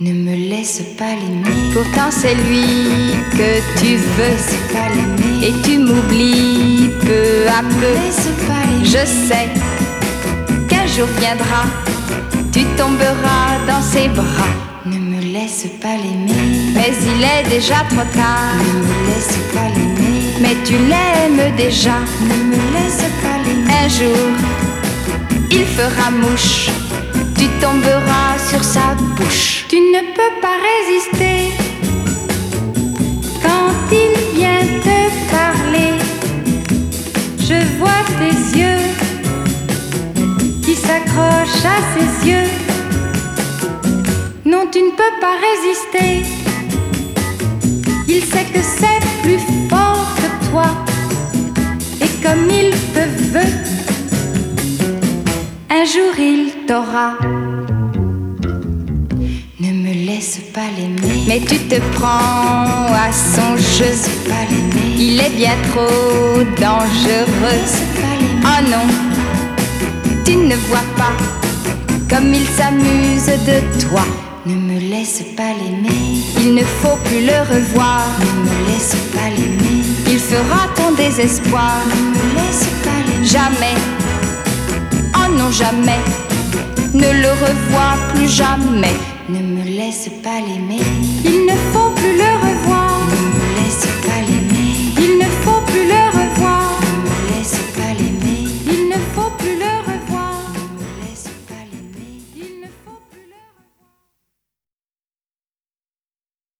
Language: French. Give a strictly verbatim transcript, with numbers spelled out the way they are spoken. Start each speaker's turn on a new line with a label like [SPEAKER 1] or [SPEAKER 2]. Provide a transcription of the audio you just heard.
[SPEAKER 1] Ne me laisse pas l'aimer.
[SPEAKER 2] Pourtant c'est lui que tu veux,
[SPEAKER 1] C'est pas l'aimer.
[SPEAKER 2] et tu m'oublies peu à peu.
[SPEAKER 1] Laisse pas l'aimer.
[SPEAKER 2] Je sais qu'un jour viendra, tu tomberas dans ses bras.
[SPEAKER 1] Ne me laisse pas l'aimer.
[SPEAKER 2] Mais il est déjà trop tard.
[SPEAKER 1] Ne me laisse pas l'aimer.
[SPEAKER 2] Mais tu l'aimes déjà.
[SPEAKER 1] Ne me laisse pas l'aimer.
[SPEAKER 2] Un jour, il fera mouche, tu tomberas sur sa bouche.
[SPEAKER 1] Tu ne peux pas résister quand il vient te parler. Je vois tes yeux qui s'accrochent à ses yeux. Non, tu ne peux pas résister. Il sait que c'est plus fort que toi. Et comme il te veut, un jour il t'aura. Ne me laisse pas l'aimer.
[SPEAKER 2] Mais tu te prends à son jeu,
[SPEAKER 1] C'est pas l'aimer.
[SPEAKER 2] il est bien trop dangereux.
[SPEAKER 1] C'est pas l'aimer.
[SPEAKER 2] Oh non, tu ne vois pas comme il s'amuse de toi.
[SPEAKER 1] Ne me laisse pas l'aimer.
[SPEAKER 2] Il ne faut plus le revoir,
[SPEAKER 1] Ne me laisse pas l'aimer.
[SPEAKER 2] il fera ton désespoir.
[SPEAKER 1] Ne me laisse pas l'aimer.
[SPEAKER 2] Jamais, oh non jamais, ne le revois plus jamais.
[SPEAKER 1] Ne me laisse pas l'aimer.
[SPEAKER 2] Il ne faut